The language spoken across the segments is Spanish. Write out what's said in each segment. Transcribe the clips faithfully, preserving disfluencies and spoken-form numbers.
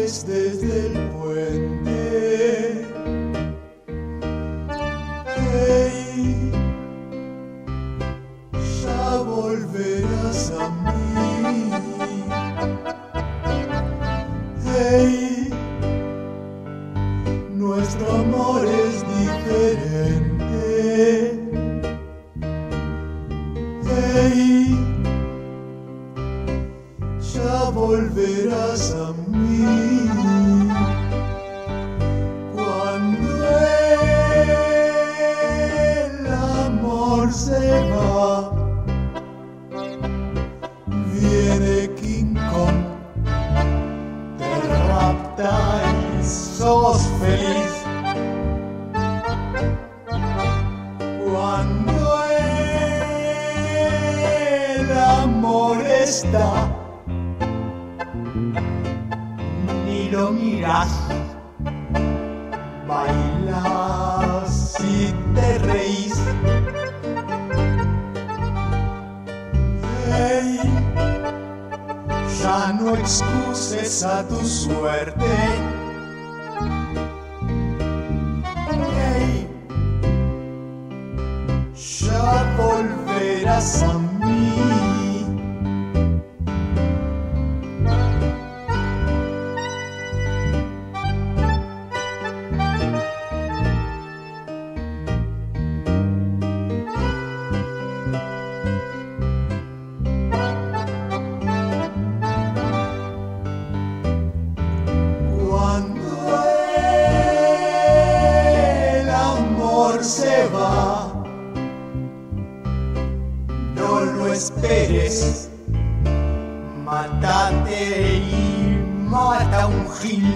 ves desde el puente. Hey, ya volverás a mí. Hey, nuestro amor es diferente. Hey, ya volverás a mí. Cuando el amor se va, viene King Kong, te rapta y sos feliz. Cuando el amor está, ni lo miras, bailas y te reís. Hey, ya no excuses a tu suerte. Hey, ya volverás a mí. Cuando el amor se va, no lo esperes, mátate y mata a un gil.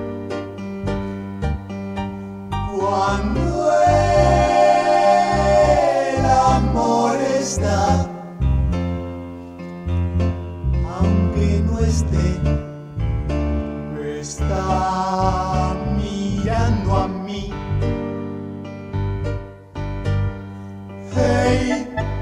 Cuando el amor está, aunque no esté, me está mirando a mí. Hey,